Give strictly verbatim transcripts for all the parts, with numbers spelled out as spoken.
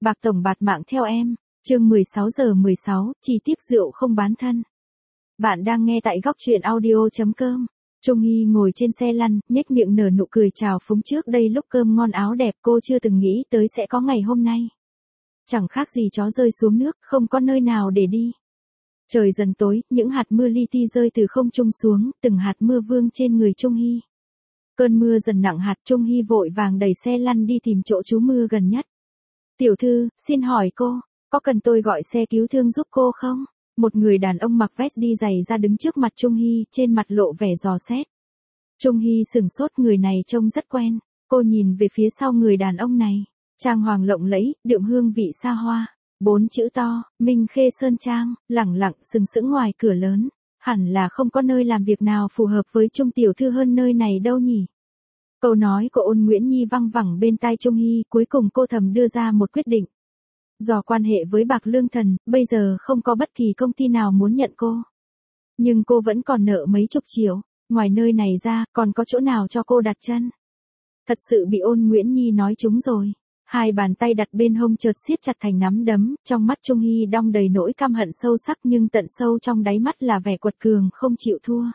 bạc tổng bạt mạng theo em. Chương mười sáu giờ mười sáu, chi tiết rượu không bán thân. Bạn đang nghe tại góc truyện audio chấm com. Trung Hy ngồi trên xe lăn, nhếch miệng nở nụ cười chào phúng trước đây lúc cơm ngon áo đẹp cô chưa từng nghĩ tới sẽ có ngày hôm nay. Chẳng khác gì chó rơi xuống nước, không có nơi nào để đi. Trời dần tối, những hạt mưa li ti rơi từ không trung xuống, từng hạt mưa vương trên người Trung Hy. Cơn mưa dần nặng hạt, Trung Hy vội vàng đẩy xe lăn đi tìm chỗ trú mưa gần nhất. Tiểu thư, xin hỏi cô, có cần tôi gọi xe cứu thương giúp cô không? Một người đàn ông mặc vest đi giày ra đứng trước mặt Trung Hy, trên mặt lộ vẻ dò xét. Trung Hy sửng sốt, người này trông rất quen. Cô nhìn về phía sau người đàn ông này. Trang hoàng lộng lẫy, đượm hương vị xa hoa. Bốn chữ to, Minh Khê Sơn Trang, lẳng lặng sừng sững ngoài cửa lớn. Hẳn là không có nơi làm việc nào phù hợp với Trung tiểu thư hơn nơi này đâu nhỉ? Câu nói của Ôn Nguyễn Nhi văng vẳng bên tai Trung Hy, cuối cùng cô thầm đưa ra một quyết định. Do quan hệ với Bạc Lương Thần, bây giờ không có bất kỳ công ty nào muốn nhận cô. Nhưng cô vẫn còn nợ mấy chục triệu, ngoài nơi này ra, còn có chỗ nào cho cô đặt chân? Thật sự bị Ôn Nguyễn Nhi nói trúng rồi. Hai bàn tay đặt bên hông chợt siết chặt thành nắm đấm, trong mắt Trung Hy đong đầy nỗi căm hận sâu sắc nhưng tận sâu trong đáy mắt là vẻ quật cường không chịu thua.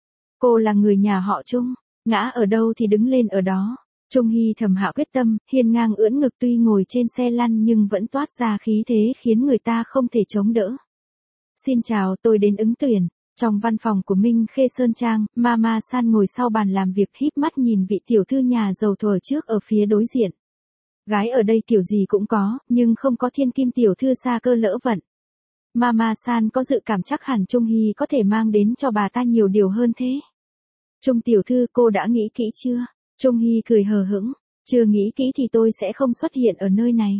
Cô là người nhà họ Trung, ngã ở đâu thì đứng lên ở đó. Trung Hy thầm hạ quyết tâm, hiên ngang ưỡn ngực, tuy ngồi trên xe lăn nhưng vẫn toát ra khí thế khiến người ta không thể chống đỡ. Xin chào, tôi đến ứng tuyển. Trong văn phòng của Minh Khê Sơn Trang, Mama San ngồi sau bàn làm việc híp mắt nhìn vị tiểu thư nhà giàu thuở trước ở phía đối diện. Gái ở đây kiểu gì cũng có, nhưng không có thiên kim tiểu thư xa cơ lỡ vận. Mama San có dự cảm chắc hẳn Trung Hy có thể mang đến cho bà ta nhiều điều hơn thế. Trung tiểu thư, cô đã nghĩ kỹ chưa? Trung Hy cười hờ hững, chưa nghĩ kỹ thì tôi sẽ không xuất hiện ở nơi này.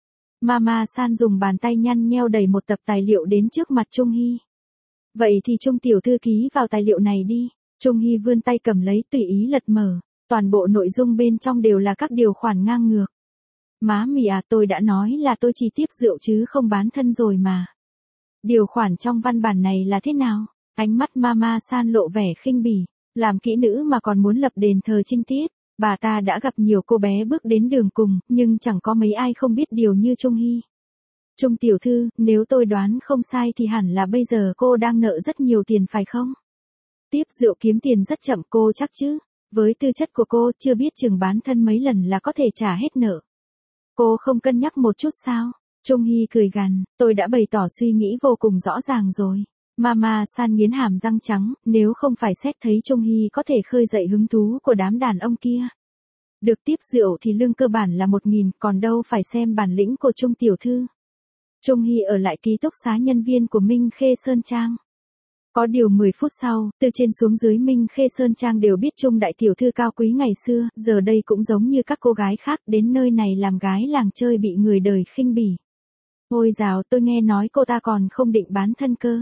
Mama San dùng bàn tay nhăn nheo đẩy một tập tài liệu đến trước mặt Trung Hy. Vậy thì Trung tiểu thư ký vào tài liệu này đi. Trung Hy vươn tay cầm lấy, tùy ý lật mở, toàn bộ nội dung bên trong đều là các điều khoản ngang ngược. Má mì à, tôi đã nói là tôi chỉ tiếp rượu chứ không bán thân rồi mà. Điều khoản trong văn bản này là thế nào? Ánh mắt Mama San lộ vẻ khinh bỉ. Làm kỹ nữ mà còn muốn lập đền thờ trinh tiết. Bà ta đã gặp nhiều cô bé bước đến đường cùng, nhưng chẳng có mấy ai không biết điều như Trung Hy. Trung tiểu thư, nếu tôi đoán không sai thì hẳn là bây giờ cô đang nợ rất nhiều tiền phải không? Tiếp rượu kiếm tiền rất chậm, cô chắc chứ? Với tư chất của cô, chưa biết chừng bán thân mấy lần là có thể trả hết nợ. Cô không cân nhắc một chút sao? Trung Hy cười gằn, tôi đã bày tỏ suy nghĩ vô cùng rõ ràng rồi. Mama San nghiến hàm răng trắng, nếu không phải xét thấy Trung Hy có thể khơi dậy hứng thú của đám đàn ông kia. Được tiếp rượu thì lương cơ bản là một nghìn, còn đâu phải xem bản lĩnh của Trung tiểu thư. Trung Hy ở lại ký túc xá nhân viên của Minh Khê Sơn Trang. Có điều mười phút sau, từ trên xuống dưới Minh Khê Sơn Trang đều biết Trung đại tiểu thư cao quý ngày xưa, giờ đây cũng giống như các cô gái khác, đến nơi này làm gái làng chơi bị người đời khinh bỉ. Ôi dào, tôi nghe nói cô ta còn không định bán thân cơ.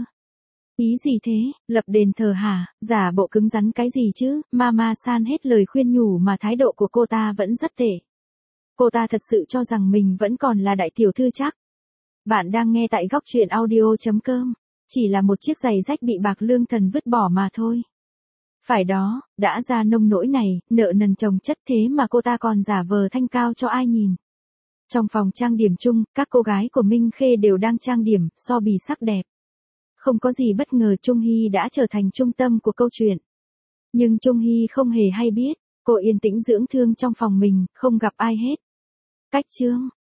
Ý gì thế, lập đền thờ hả, giả bộ cứng rắn cái gì chứ? Mama San hết lời khuyên nhủ mà thái độ của cô ta vẫn rất tệ. Cô ta thật sự cho rằng mình vẫn còn là đại tiểu thư chắc. Bạn đang nghe tại góc truyện audio chấm com. Chỉ là một chiếc giày rách bị Bạc Lương Thần vứt bỏ mà thôi. Phải đó, đã ra nông nỗi này, nợ nần chồng chất thế mà cô ta còn giả vờ thanh cao cho ai nhìn. Trong phòng trang điểm chung, các cô gái của Minh Khê đều đang trang điểm, so bì sắc đẹp. Không có gì bất ngờ Trung Hy đã trở thành trung tâm của câu chuyện. Nhưng Trung Hy không hề hay biết, cô yên tĩnh dưỡng thương trong phòng mình, không gặp ai hết. Cách chương,